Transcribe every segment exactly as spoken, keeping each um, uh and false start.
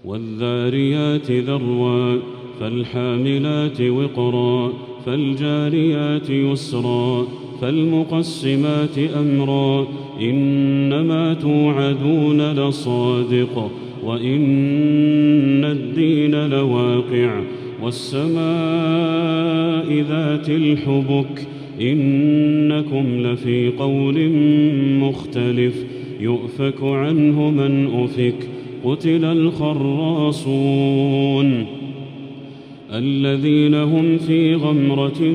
والذاريات ذروا فالحاملات وقرا فالجاريات يسرا فالمقسمات أمرا إنما توعدون لصادق وإن الدين لواقع والسماء ذات الحبك إنكم لفي قول مختلف يؤفك عنه من أفك قتل الخراصون الذين هم في غمرة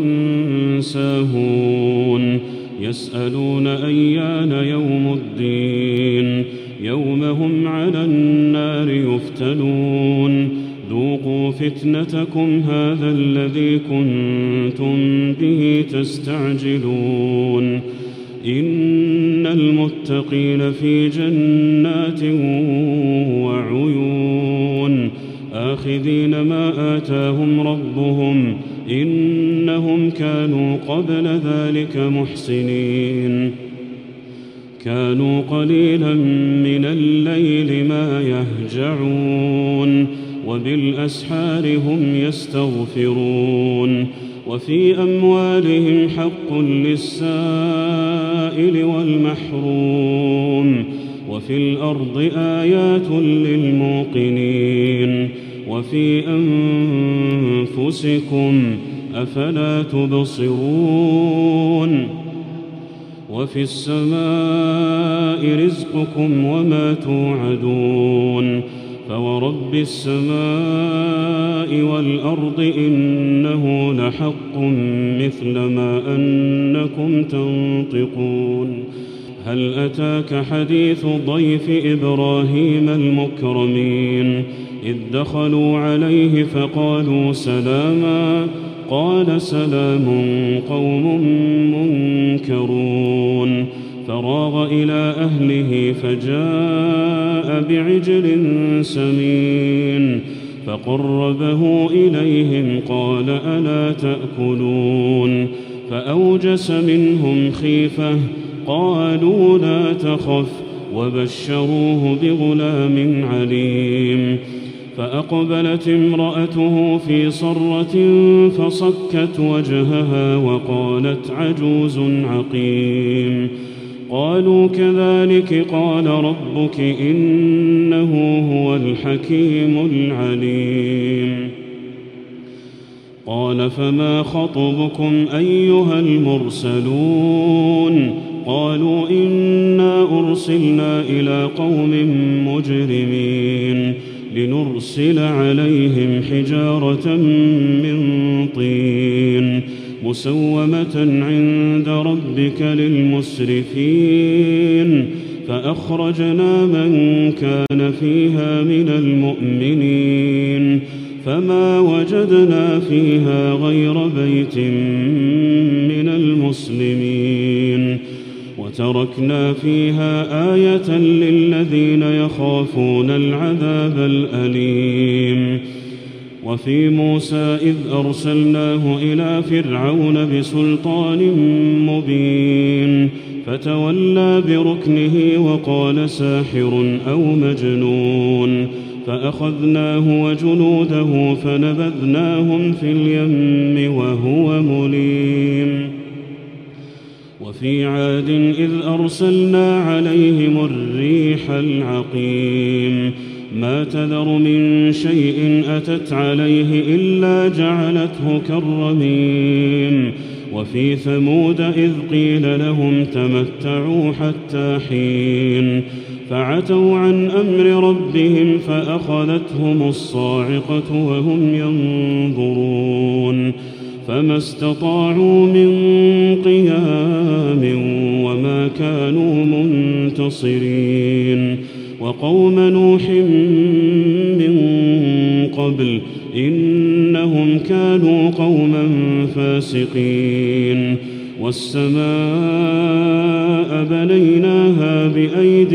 ساهون يسألون أيان يوم الدين يوم هم على النار يفتنون ذوقوا فتنتكم هذا الذي كنتم به تستعجلون إن المتقين في جنات وعيون آخذين ما آتاهم ربهم إنهم كانوا قبل ذلك محسنين كانوا قليلا من الليل ما يهجعون وبالأسحار هم يستغفرون وفي أموالهم حق للسائل والمحروم وفي الأرض آيات للموقنين وفي أنفسكم أفلا تبصرون وفي السماء رزقكم وما توعدون فورب السماء والأرض إنه لحق مثل ما أنكم تنطقون هل أتاك حديث ضيف إبراهيم المكرمين إذ دخلوا عليه فقالوا سلاما قال سلام قوم منكرون فراغ إلى أهله فجاء بعجل سمين فقربه إليهم قال ألا تأكلون فأوجس منهم خيفة قالوا لا تخف وبشروه بغلام عليم فأقبلت امرأته في صرة فصكت وجهها وقالت عجوز عقيم قالوا كذلك قال ربك إنه هو الحكيم العليم قال فما خطبكم أيها المرسلون قالوا إنا أرسلنا إلى قوم مجرمين لنرسل عليهم حجارة من طين مسومة عند ربك للمسرفين فأخرجنا من كان فيها من المؤمنين فما وجدنا فيها غير بيت من المسلمين وتركنا فيها آية للذين يخافون العذاب الأليم وفي موسى إذ أرسلناه إلى فرعون بسلطان مبين فتولى بركنه وقال ساحر أو مجنون فأخذناه وجنوده فنبذناهم في اليم وهو مليم وفي عاد إذ أرسلنا عليهم الريح العقيم ما تذر من شيء أتت عليه إلا جعلته كالرميم وفي ثمود إذ قيل لهم تمتعوا حتى حين فعتوا عن أمر ربهم فأخذتهم الصاعقة وهم ينظرون فما استطاعوا من قيام وما كانوا منتصرين وقوم نوح من قبل إنهم كانوا قوما فاسقين والسماء بنيناها بأيد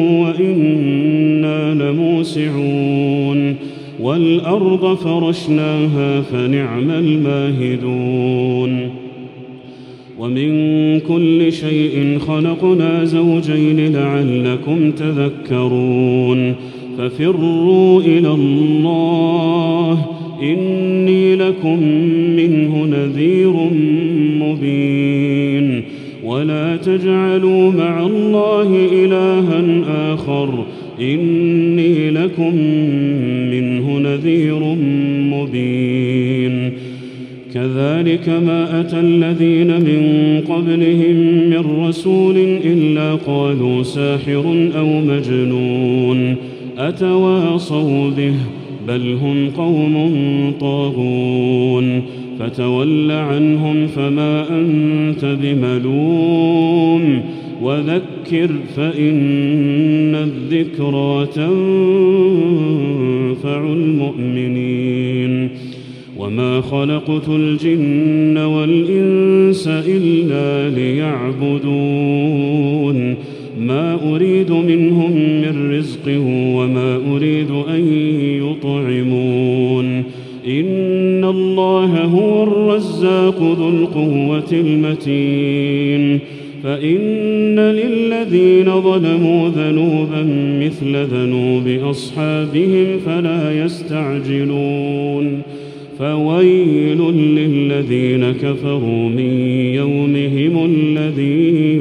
وإنا لموسعون والأرض فرشناها فنعم الماهدون ومن كل شيء خلقنا زوجين لعلكم تذكرون ففروا إلى الله إني لكم منه نذير مبين ولا تجعلوا مع الله إلها آخر إني لكم منه نذير مبين كذلك ما أتى الذين من قبلهم من رسول إلا قالوا ساحر أو مجنون أتواصوا به بل هم قوم طاغون فتول عنهم فما أنت بملوم وذكر فإن الذكرى تنفع المؤمنين وما خلقت الجن والإنس إلا ليعبدون ما أريد منهم من رزق وما أريد أن يطعمون إن الله هو الرزاق ذو القوة المتين فإن للذين ظلموا ذنوبا مثل ذنوب أصحابهم فلا يستعجلون فويل للذين كفروا من يومهم الذي